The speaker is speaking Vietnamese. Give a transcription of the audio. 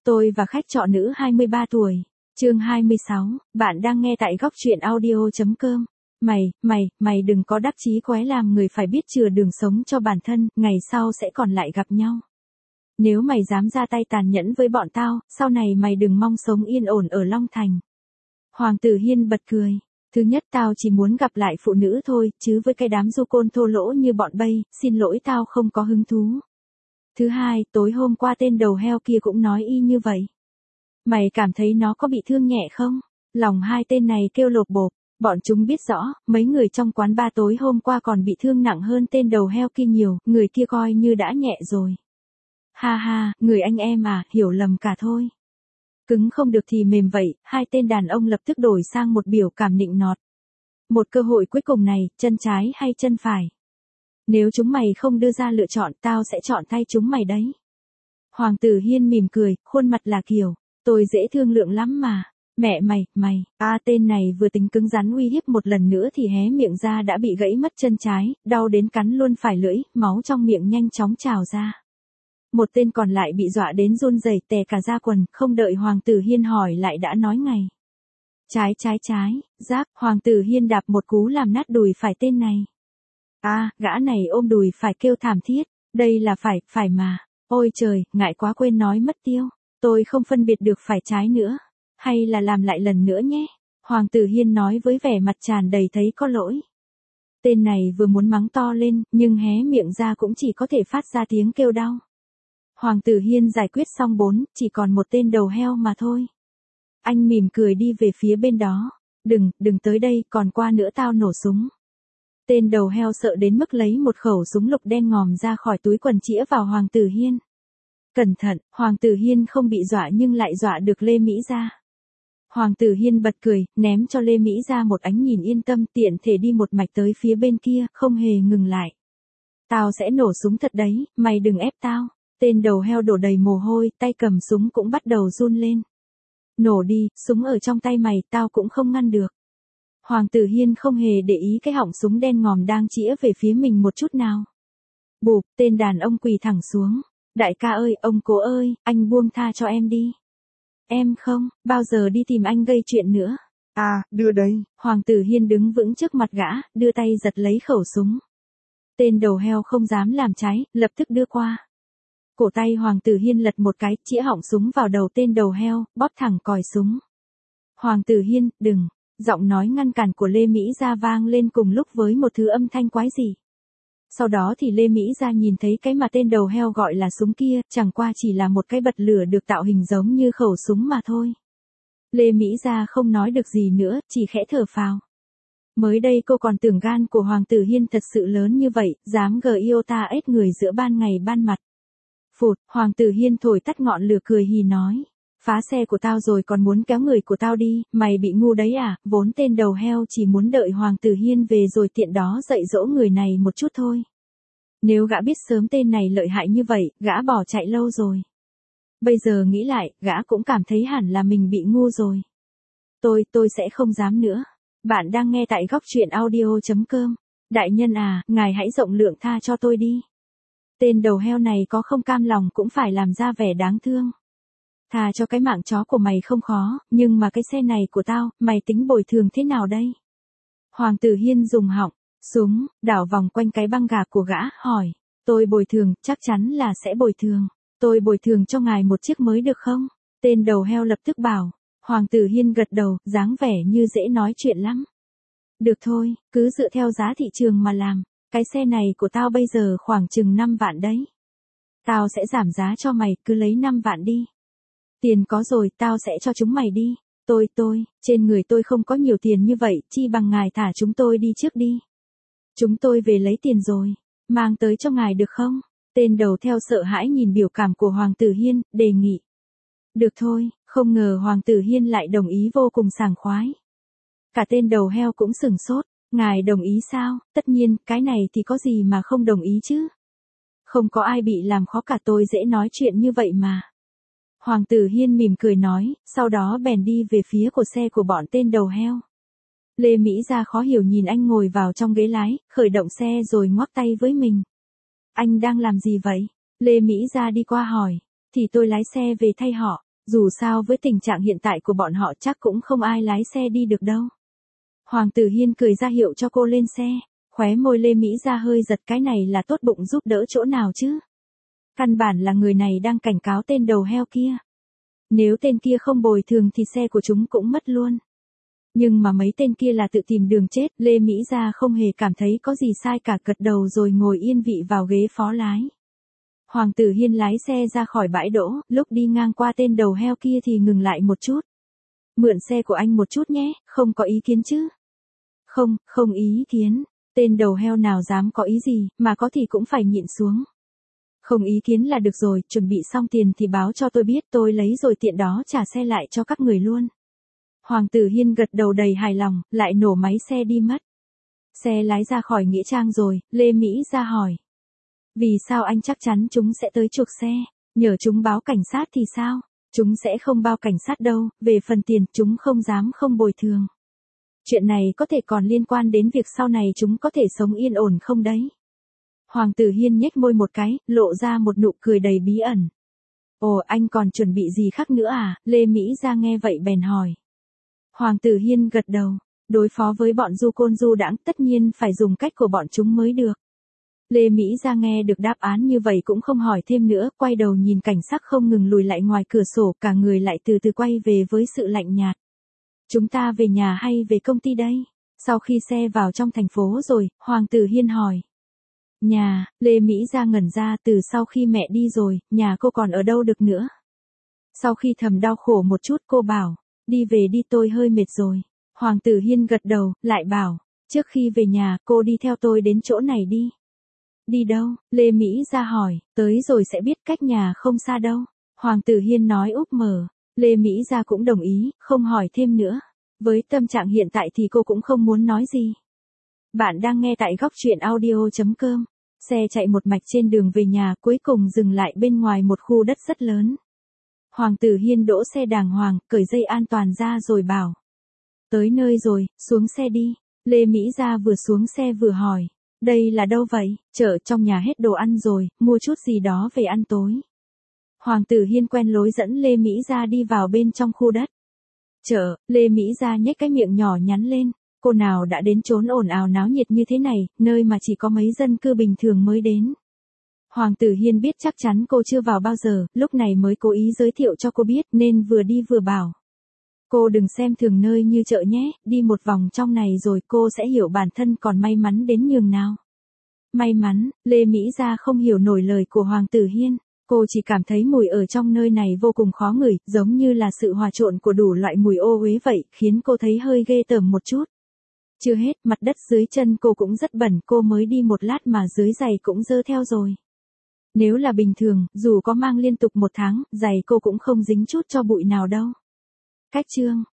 Tôi và khách trọ nữ 23 tuổi. Chương 26, bạn đang nghe tại góc truyện audio.com. Mày đừng có đắc chí quái làm người phải biết chừa đường sống cho bản thân, ngày sau sẽ còn lại gặp nhau. Nếu mày dám ra tay tàn nhẫn với bọn tao, sau này mày đừng mong sống yên ổn ở Long Thành. Hoàng Tử Hiên bật cười. Thứ nhất tao chỉ muốn gặp lại phụ nữ thôi, chứ với cái đám du côn thô lỗ như bọn bay, xin lỗi tao không có hứng thú. Thứ hai, tối hôm qua tên đầu heo kia cũng nói y như vậy. Mày cảm thấy nó có bị thương nhẹ không? Lòng hai tên này kêu lột bột, bọn chúng biết rõ, mấy người trong quán ba tối hôm qua còn bị thương nặng hơn tên đầu heo kia nhiều, người kia coi như đã nhẹ rồi. Ha ha, người anh em à, hiểu lầm cả thôi. Cứng không được thì mềm vậy, hai tên đàn ông lập tức đổi sang một biểu cảm nịnh nọt. Một cơ hội cuối cùng này, chân trái hay chân phải? Nếu chúng mày không đưa ra lựa chọn, tao sẽ chọn thay chúng mày đấy. Hoàng Tử Hiên mỉm cười, khuôn mặt là kiểu, tôi dễ thương lượng lắm mà. Mẹ mày, tên này vừa tính cứng rắn uy hiếp một lần nữa thì hé miệng ra đã bị gãy mất chân trái, đau đến cắn luôn phải lưỡi, máu trong miệng nhanh chóng trào ra. Một tên còn lại bị dọa đến run rẩy tè cả da quần, không đợi Hoàng Tử Hiên hỏi lại đã nói ngay. Trái, giáp, Hoàng Tử Hiên đạp một cú làm nát đùi phải tên này. Gã này ôm đùi phải kêu thảm thiết, đây là phải mà, ôi trời, ngại quá quên nói mất tiêu, tôi không phân biệt được phải trái nữa, hay là làm lại lần nữa nhé, Hoàng Tử Hiên nói với vẻ mặt tràn đầy thấy có lỗi. Tên này vừa muốn mắng to lên, nhưng hé miệng ra cũng chỉ có thể phát ra tiếng kêu đau. Hoàng Tử Hiên giải quyết xong chỉ còn một tên đầu heo mà thôi. Anh mỉm cười đi về phía bên đó, đừng tới đây, còn qua nữa tao nổ súng. Tên đầu heo sợ đến mức lấy một khẩu súng lục đen ngòm ra khỏi túi quần chĩa vào Hoàng Tử Hiên. Cẩn thận, Hoàng Tử Hiên không bị dọa nhưng lại dọa được Lê Mỹ Gia. Hoàng Tử Hiên bật cười, ném cho Lê Mỹ Gia một ánh nhìn yên tâm, tiện thể đi một mạch tới phía bên kia, không hề ngừng lại. Tao sẽ nổ súng thật đấy, mày đừng ép tao. Tên đầu heo đổ đầy mồ hôi, tay cầm súng cũng bắt đầu run lên. Nổ đi, súng ở trong tay mày, tao cũng không ngăn được. Hoàng Tử Hiên không hề để ý cái họng súng đen ngòm đang chĩa về phía mình một chút nào. Bụp, tên đàn ông quỳ thẳng xuống. Đại ca ơi, ông cố ơi, anh buông tha cho em đi. Em không, bao giờ đi tìm anh gây chuyện nữa. Đưa đây. Hoàng Tử Hiên đứng vững trước mặt gã, đưa tay giật lấy khẩu súng. Tên đầu heo không dám làm trái, lập tức đưa qua. Cổ tay Hoàng Tử Hiên lật một cái, chĩa họng súng vào đầu tên đầu heo, bóp thẳng còi súng. Hoàng Tử Hiên, đừng. Giọng nói ngăn cản của Lê Mỹ Gia vang lên cùng lúc với một thứ âm thanh quái dị. Sau đó thì Lê Mỹ Gia nhìn thấy cái mà tên đầu heo gọi là súng kia, chẳng qua chỉ là một cái bật lửa được tạo hình giống như khẩu súng mà thôi. Lê Mỹ Gia không nói được gì nữa, chỉ khẽ thở phào. Mới đây cô còn tưởng gan của Hoàng Tử Hiên thật sự lớn như vậy, dám iota ếch người giữa ban ngày ban mặt. Phụt, Hoàng Tử Hiên thổi tắt ngọn lửa cười hì nói. Phá xe của tao rồi còn muốn kéo người của tao đi, mày bị ngu đấy à, vốn tên đầu heo chỉ muốn đợi Hoàng Tử Hiên về rồi tiện đó dạy dỗ người này một chút thôi. Nếu gã biết sớm tên này lợi hại như vậy, gã bỏ chạy lâu rồi. Bây giờ nghĩ lại, gã cũng cảm thấy hẳn là mình bị ngu rồi. Tôi sẽ không dám nữa. Bạn đang nghe tại góc truyện audio.com. Đại nhân à, ngài hãy rộng lượng tha cho tôi đi. Tên đầu heo này có không cam lòng cũng phải làm ra vẻ đáng thương. Thà cho cái mạng chó của mày không khó, nhưng mà cái xe này của tao, mày tính bồi thường thế nào đây? Hoàng Tử Hiên dùng họng, súng, đảo vòng quanh cái băng gạc của gã, hỏi. Tôi bồi thường, chắc chắn là sẽ bồi thường. Tôi bồi thường cho ngài một chiếc mới được không? Tên đầu heo lập tức bảo. Hoàng Tử Hiên gật đầu, dáng vẻ như dễ nói chuyện lắm. Được thôi, cứ dựa theo giá thị trường mà làm. Cái xe này của tao bây giờ khoảng chừng 5 vạn đấy. Tao sẽ giảm giá cho mày, cứ lấy 5 vạn đi. Tiền có rồi, tao sẽ cho chúng mày đi. Trên người tôi không có nhiều tiền như vậy, chi bằng ngài thả chúng tôi đi trước đi. Chúng tôi về lấy tiền rồi, mang tới cho ngài được không? Tên đầu theo sợ hãi nhìn biểu cảm của Hoàng Tử Hiên, đề nghị. Được thôi, không ngờ Hoàng Tử Hiên lại đồng ý vô cùng sảng khoái. Cả tên đầu heo cũng sửng sốt, ngài đồng ý sao? Tất nhiên, cái này thì có gì mà không đồng ý chứ? Không có ai bị làm khó cả, tôi dễ nói chuyện như vậy mà. Hoàng Tử Hiên mỉm cười nói, sau đó bèn đi về phía của xe của bọn tên đầu heo. Lê Mỹ Gia khó hiểu nhìn anh ngồi vào trong ghế lái, khởi động xe rồi ngoắc tay với mình. Anh đang làm gì vậy? Lê Mỹ Gia đi qua hỏi, thì tôi lái xe về thay họ. Dù sao với tình trạng hiện tại của bọn họ chắc cũng không ai lái xe đi được đâu. Hoàng Tử Hiên cười ra hiệu cho cô lên xe, khóe môi Lê Mỹ Gia hơi giật, cái này là tốt bụng giúp đỡ chỗ nào chứ? Căn bản là người này đang cảnh cáo tên đầu heo kia. Nếu tên kia không bồi thường thì xe của chúng cũng mất luôn. Nhưng mà mấy tên kia là tự tìm đường chết, Lê Mỹ Gia không hề cảm thấy có gì sai cả, gật đầu rồi ngồi yên vị vào ghế phó lái. Hoàng Tử Hiên lái xe ra khỏi bãi đỗ, lúc đi ngang qua tên đầu heo kia thì ngừng lại một chút. Mượn xe của anh một chút nhé, không có ý kiến chứ? Không, không ý kiến. Tên đầu heo nào dám có ý gì, mà có thì cũng phải nhịn xuống. Không ý kiến là được rồi, chuẩn bị xong tiền thì báo cho tôi biết, tôi lấy rồi tiện đó trả xe lại cho các người luôn. Hoàng Tử Hiên gật đầu đầy hài lòng, lại nổ máy xe đi mất. Xe lái ra khỏi nghĩa trang rồi, Lê Mỹ ra hỏi. Vì sao anh chắc chắn chúng sẽ tới chuộc xe? Nhờ chúng báo cảnh sát thì sao? Chúng sẽ không báo cảnh sát đâu, về phần tiền chúng không dám không bồi thường. Chuyện này có thể còn liên quan đến việc sau này chúng có thể sống yên ổn không đấy? Hoàng Tử Hiên nhếch môi một cái, lộ ra một nụ cười đầy bí ẩn. Ồ, anh còn chuẩn bị gì khác nữa à? Lê Mỹ ra nghe vậy bèn hỏi. Hoàng Tử Hiên gật đầu, đối phó với bọn du côn du đãng tất nhiên phải dùng cách của bọn chúng mới được. Lê Mỹ ra nghe được đáp án như vậy cũng không hỏi thêm nữa, quay đầu nhìn cảnh sắc không ngừng lùi lại ngoài cửa sổ, cả người lại từ từ quay về với sự lạnh nhạt. Chúng ta về nhà hay về công ty đây? Sau khi xe vào trong thành phố rồi, Hoàng Tử Hiên hỏi. Nhà, Lê Mỹ ra ngẩn ra, từ sau khi mẹ đi rồi, nhà cô còn ở đâu được nữa? Sau khi thầm đau khổ một chút cô bảo, đi về đi tôi hơi mệt rồi. Hoàng Tử Hiên gật đầu, lại bảo, trước khi về nhà cô đi theo tôi đến chỗ này đi. Đi đâu? Lê Mỹ ra hỏi, tới rồi sẽ biết, cách nhà không xa đâu. Hoàng Tử Hiên nói úp mở. Lê Mỹ ra cũng đồng ý, không hỏi thêm nữa. Với tâm trạng hiện tại thì cô cũng không muốn nói gì. Bạn đang nghe tại góc truyện audio.com. Xe chạy một mạch trên đường về nhà, cuối cùng dừng lại bên ngoài một khu đất rất lớn. Hoàng Tử Hiên đỗ xe đàng hoàng, cởi dây an toàn ra rồi bảo. Tới nơi rồi, xuống xe đi. Lê Mỹ ra vừa xuống xe vừa hỏi. Đây là đâu vậy? Chợ, trong nhà hết đồ ăn rồi, mua chút gì đó về ăn tối. Hoàng Tử Hiên quen lối dẫn Lê Mỹ ra đi vào bên trong khu đất. Chợ, Lê Mỹ ra nhếch cái miệng nhỏ nhắn lên. Cô nào đã đến chốn ồn ào náo nhiệt như thế này, nơi mà chỉ có mấy dân cư bình thường mới đến. Hoàng Tử Hiên biết chắc chắn cô chưa vào bao giờ, lúc này mới cố ý giới thiệu cho cô biết nên vừa đi vừa bảo. Cô đừng xem thường nơi như chợ nhé, đi một vòng trong này rồi cô sẽ hiểu bản thân còn may mắn đến nhường nào. May mắn, Lê Mỹ ra không hiểu nổi lời của Hoàng Tử Hiên. Cô chỉ cảm thấy mùi ở trong nơi này vô cùng khó ngửi, giống như là sự hòa trộn của đủ loại mùi ô uế vậy, khiến cô thấy hơi ghê tởm một chút. Chưa hết, mặt đất dưới chân cô cũng rất bẩn, cô mới đi một lát mà dưới giày cũng dơ theo rồi. Nếu là bình thường, dù có mang liên tục một tháng, giày cô cũng không dính chút cho bụi nào đâu. Cách chương